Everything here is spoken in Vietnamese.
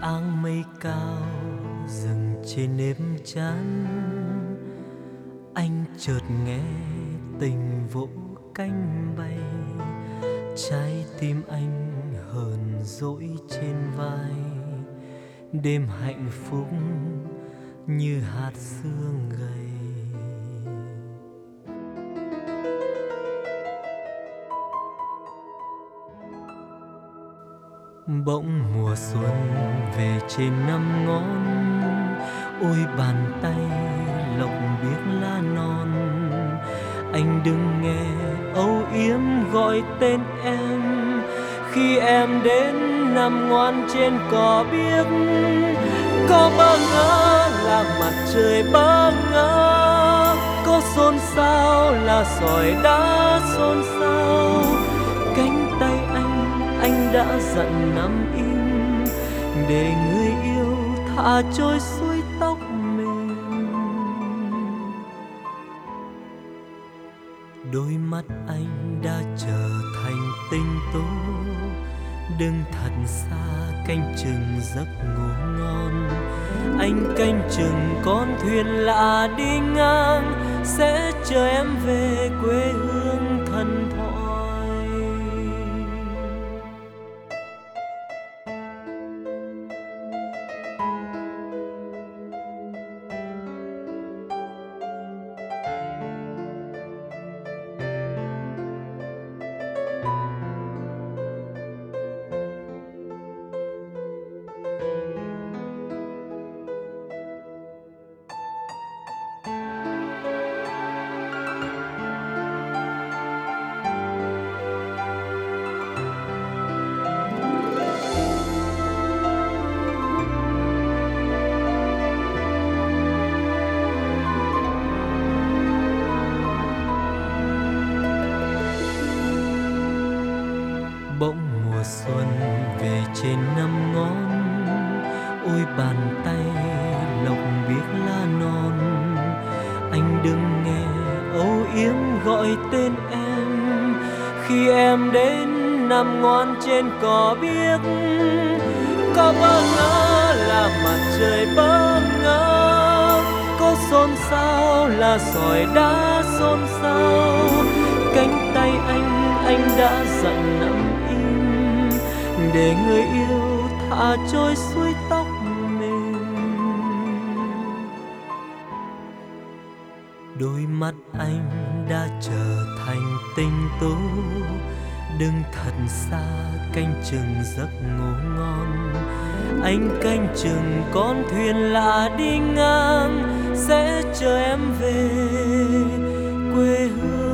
áng mây cao dừng trên nếp chán, anh chợt nghe tình vỗ cánh bay, trái tim anh hờn dỗi trên vai. Đêm hạnh phúc như hạt sương gầy. Bỗng mùa xuân về trên năm ngón, ôi bàn tay lộc biếc lá non. Anh đừng nghe âu yếm gọi tên em, khi em đến nằm ngoan trên cỏ biếc. Có bơ ngỡ là mặt trời bơ ngỡ, có xôn xao là sỏi đá xôn xao. Cánh tay anh đã dặn nắm im, để người yêu thả trôi suối tóc mềm. Đôi mắt anh đã trở thành tinh tố, đừng thật xa canh chừng giấc ngủ ngon. Anh canh chừng con thuyền lạ đi ngang, sẽ chờ em về quê hương thần thoại. Bỗng mùa xuân về trên năm ngón, ôi bàn tay lộc biếc lá non. Anh đừng nghe âu yếm gọi tên em, khi em đến nằm ngoan trên cỏ biếc. Có bơ ngỡ là mặt trời bơ ngỡ, có xôn xao là sỏi đá xôn xao. Cánh tay anh đã dặn nắm im, để người yêu thả trôi suối tóc mềm. Đôi mắt anh đã trở thành tinh tố, đừng thật xa canh chừng giấc ngủ ngon. Anh canh chừng con thuyền lạ đi ngang, sẽ chờ em về quê hương.